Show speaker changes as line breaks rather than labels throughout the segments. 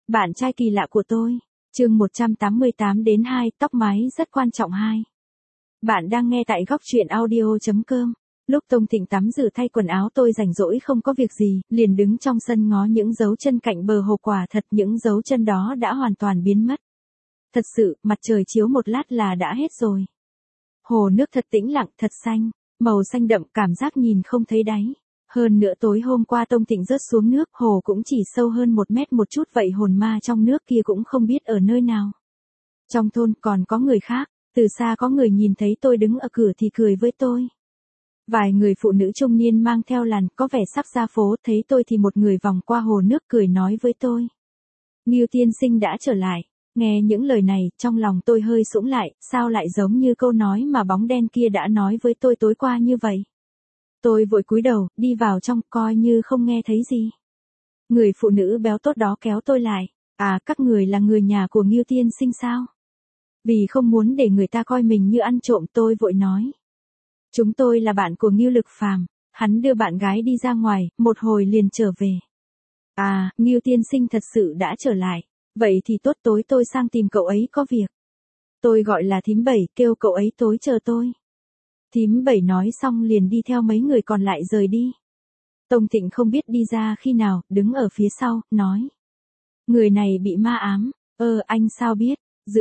Bạn trai kỳ lạ của tôi. Chương 188 đến 2, tóc mái rất quan trọng 2. Bạn đang nghe tại góc truyện audio.com. Lúc Tông Thịnh tắm rửa thay quần áo, tôi rảnh rỗi không có việc gì, liền đứng trong sân ngó những dấu chân cạnh bờ hồ. Quả thật những dấu chân đó đã hoàn toàn biến mất. Thật sự, mặt trời chiếu một lát là đã hết rồi. Hồ nước thật tĩnh lặng, thật xanh, màu xanh đậm, cảm giác nhìn không thấy đáy. Hơn nữa tối hôm qua Tông Thịnh rớt xuống nước, hồ cũng chỉ sâu hơn 1 mét một chút, vậy hồn ma trong nước kia cũng không biết ở nơi nào. Trong thôn còn có người khác, từ xa có người nhìn thấy tôi đứng ở cửa thì cười với tôi. Vài người phụ nữ trung niên mang theo làn, có vẻ sắp ra phố, thấy tôi thì một người vòng qua hồ nước cười nói với tôi. Ngưu tiên sinh đã trở lại. Nghe những lời này, trong lòng tôi hơi sũng lại, sao lại giống như câu nói mà bóng đen kia đã nói với tôi tối qua như vậy. Tôi vội cúi đầu, đi vào trong, coi như không nghe thấy gì. Người phụ nữ béo tốt đó kéo tôi lại. À, các người là người nhà của Ngưu tiên sinh sao? Vì không muốn để người ta coi mình như ăn trộm, tôi vội nói. Chúng tôi là bạn của Ngưu Lực Phàm, hắn đưa bạn gái đi ra ngoài, một hồi liền trở về. À, Ngưu tiên sinh thật sự đã trở lại. Vậy thì tốt, tối tôi sang tìm cậu ấy có việc. Tôi gọi là thím Bảy, kêu cậu ấy tối chờ tôi. Thím Bảy nói xong liền đi theo mấy người còn lại rời đi. Tông Thịnh không biết đi ra khi nào, đứng ở phía sau, nói. Người này bị ma ám. Anh sao biết?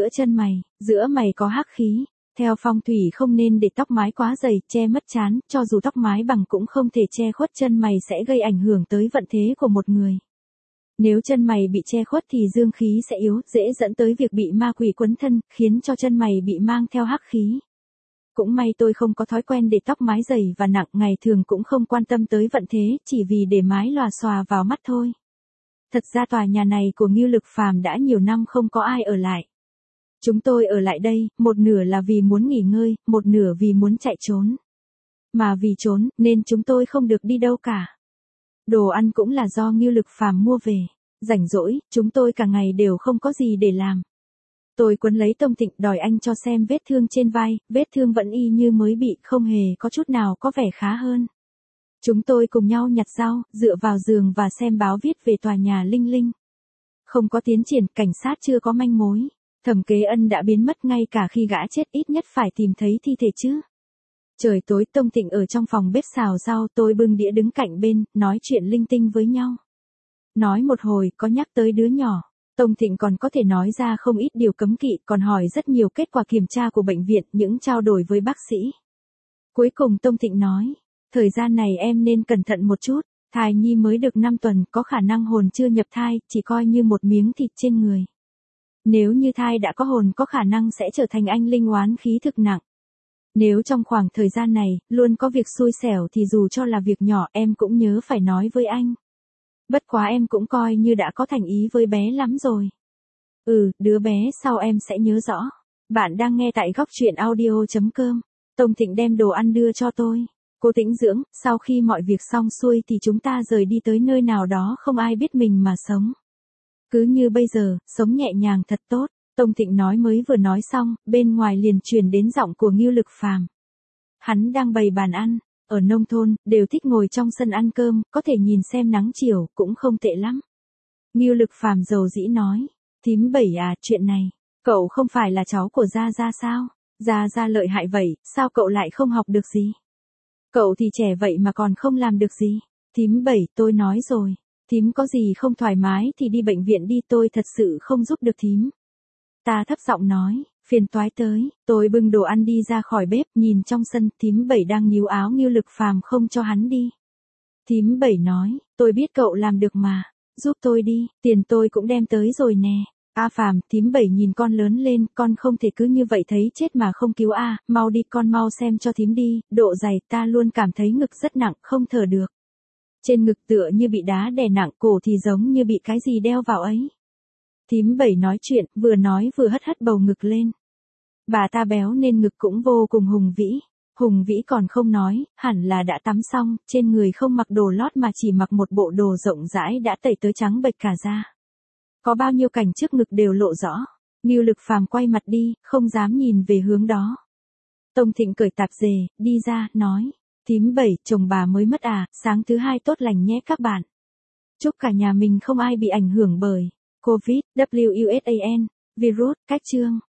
Giữa mày có hắc khí. Theo phong thủy không nên để tóc mái quá dày, che mất trán, cho dù tóc mái bằng cũng không thể che khuất chân mày, sẽ gây ảnh hưởng tới vận thế của một người. Nếu chân mày bị che khuất thì dương khí sẽ yếu, dễ dẫn tới việc bị ma quỷ quấn thân, khiến cho chân mày bị mang theo hắc khí. Cũng may tôi không có thói quen để tóc mái dày và nặng, ngày thường cũng không quan tâm tới vận thế, chỉ vì để mái lòa xòa vào mắt thôi. Thật ra tòa nhà này của Ngưu Lực Phàm đã nhiều năm không có ai ở lại. Chúng tôi ở lại đây, một nửa là vì muốn nghỉ ngơi, một nửa vì muốn chạy trốn. Mà vì trốn, nên chúng tôi không được đi đâu cả. Đồ ăn cũng là do Ngưu Lực Phàm mua về. Rảnh rỗi, chúng tôi cả ngày đều không có gì để làm. Tôi quấn lấy Tông Thịnh, đòi anh cho xem vết thương trên vai, vết thương vẫn y như mới bị, không hề có chút nào có vẻ khá hơn. Chúng tôi cùng nhau nhặt rau, dựa vào giường và xem báo viết về tòa nhà Linh Linh. Không có tiến triển, cảnh sát chưa có manh mối. Thẩm Kế Ân đã biến mất, ngay cả khi gã chết ít nhất phải tìm thấy thi thể chứ. Trời tối, Tông Thịnh ở trong phòng bếp xào rau, tôi bưng đĩa đứng cạnh bên, nói chuyện linh tinh với nhau. Nói một hồi, có nhắc tới đứa nhỏ. Tông Thịnh còn có thể nói ra không ít điều cấm kỵ, còn hỏi rất nhiều kết quả kiểm tra của bệnh viện, những trao đổi với bác sĩ. Cuối cùng Tông Thịnh nói, thời gian này em nên cẩn thận một chút, thai nhi mới được 5 tuần, có khả năng hồn chưa nhập thai, chỉ coi như một miếng thịt trên người. Nếu như thai đã có hồn, có khả năng sẽ trở thành anh linh oán khí thực nặng. Nếu trong khoảng thời gian này, luôn có việc xui xẻo thì dù cho là việc nhỏ em cũng nhớ phải nói với anh. Bất quá em cũng coi như đã có thành ý với bé lắm rồi. Đứa bé sau em sẽ nhớ rõ. Bạn đang nghe tại góc truyện audio.com. Tông Thịnh đem đồ ăn đưa cho tôi. Cô tĩnh dưỡng, sau khi mọi việc xong xuôi thì chúng ta rời đi tới nơi nào đó không ai biết mình mà sống. Cứ như bây giờ, sống nhẹ nhàng thật tốt. Tông Thịnh nói mới vừa nói xong, bên ngoài liền truyền đến giọng của Ngưu Lực Phàm. Hắn đang bày bàn ăn. Ở nông thôn, đều thích ngồi trong sân ăn cơm, có thể nhìn xem nắng chiều, cũng không tệ lắm. Ngưu Lực Phàm dầu dĩ nói, thím Bảy à, chuyện này, cậu không phải là cháu của Gia Gia sao? Gia Gia lợi hại vậy, sao cậu lại không học được gì? Cậu thì trẻ vậy mà còn không làm được gì? Thím Bảy, tôi nói rồi, thím có gì không thoải mái thì đi bệnh viện đi, tôi thật sự không giúp được thím. Ta thấp giọng nói. Phiền toái tới, tôi bưng đồ ăn đi ra khỏi bếp, nhìn trong sân, thím Bảy đang níu áo Ngưu Lực Phàm không cho hắn đi. Thím Bảy nói, tôi biết cậu làm được mà, giúp tôi đi, tiền tôi cũng đem tới rồi nè. A Phàm, thím Bảy nhìn con lớn lên, con không thể cứ như vậy thấy chết mà không cứu a, mau đi con mau xem cho thím đi, độ dày ta luôn cảm thấy ngực rất nặng, không thở được. Trên ngực tựa như bị đá đè nặng, cổ thì giống như bị cái gì đeo vào ấy. Thím Bảy nói chuyện, vừa nói vừa hất hất bầu ngực lên. Bà ta béo nên ngực cũng vô cùng hùng vĩ. Hùng vĩ còn không nói, hẳn là đã tắm xong, trên người không mặc đồ lót mà chỉ mặc một bộ đồ rộng rãi đã tẩy tới trắng bệch cả da. Có bao nhiêu cảnh trước ngực đều lộ rõ. Ngưu Lực Phàm quay mặt đi, không dám nhìn về hướng đó. Tông Thịnh cởi tạp dề, đi ra, nói. Thím Bảy, chồng bà mới mất à, sáng thứ 2 tốt lành nhé các bạn. Chúc cả nhà mình không ai bị ảnh hưởng bởi Covid, WUSAN, virus, cách chương.